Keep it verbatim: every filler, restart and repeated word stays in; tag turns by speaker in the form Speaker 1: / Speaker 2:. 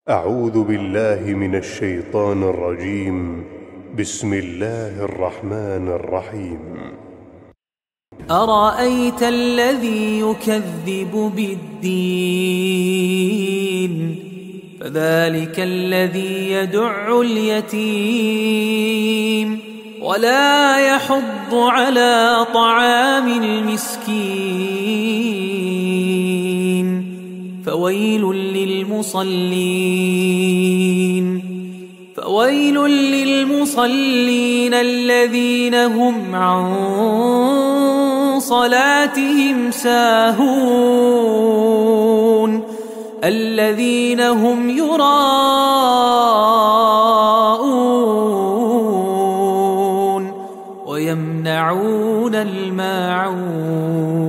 Speaker 1: أعوذ بالله من الشيطان الرجيم. بسم الله الرحمن الرحيم.
Speaker 2: أرأيت الذي يكذب بالدين فذلك الذي يدع اليتيم ولا يحض على طعام المسكين فويل للمصلين فويل للمصلين الذين هم عن صلاتهم ساهون الذين هم يراءون ويمنعون الماعون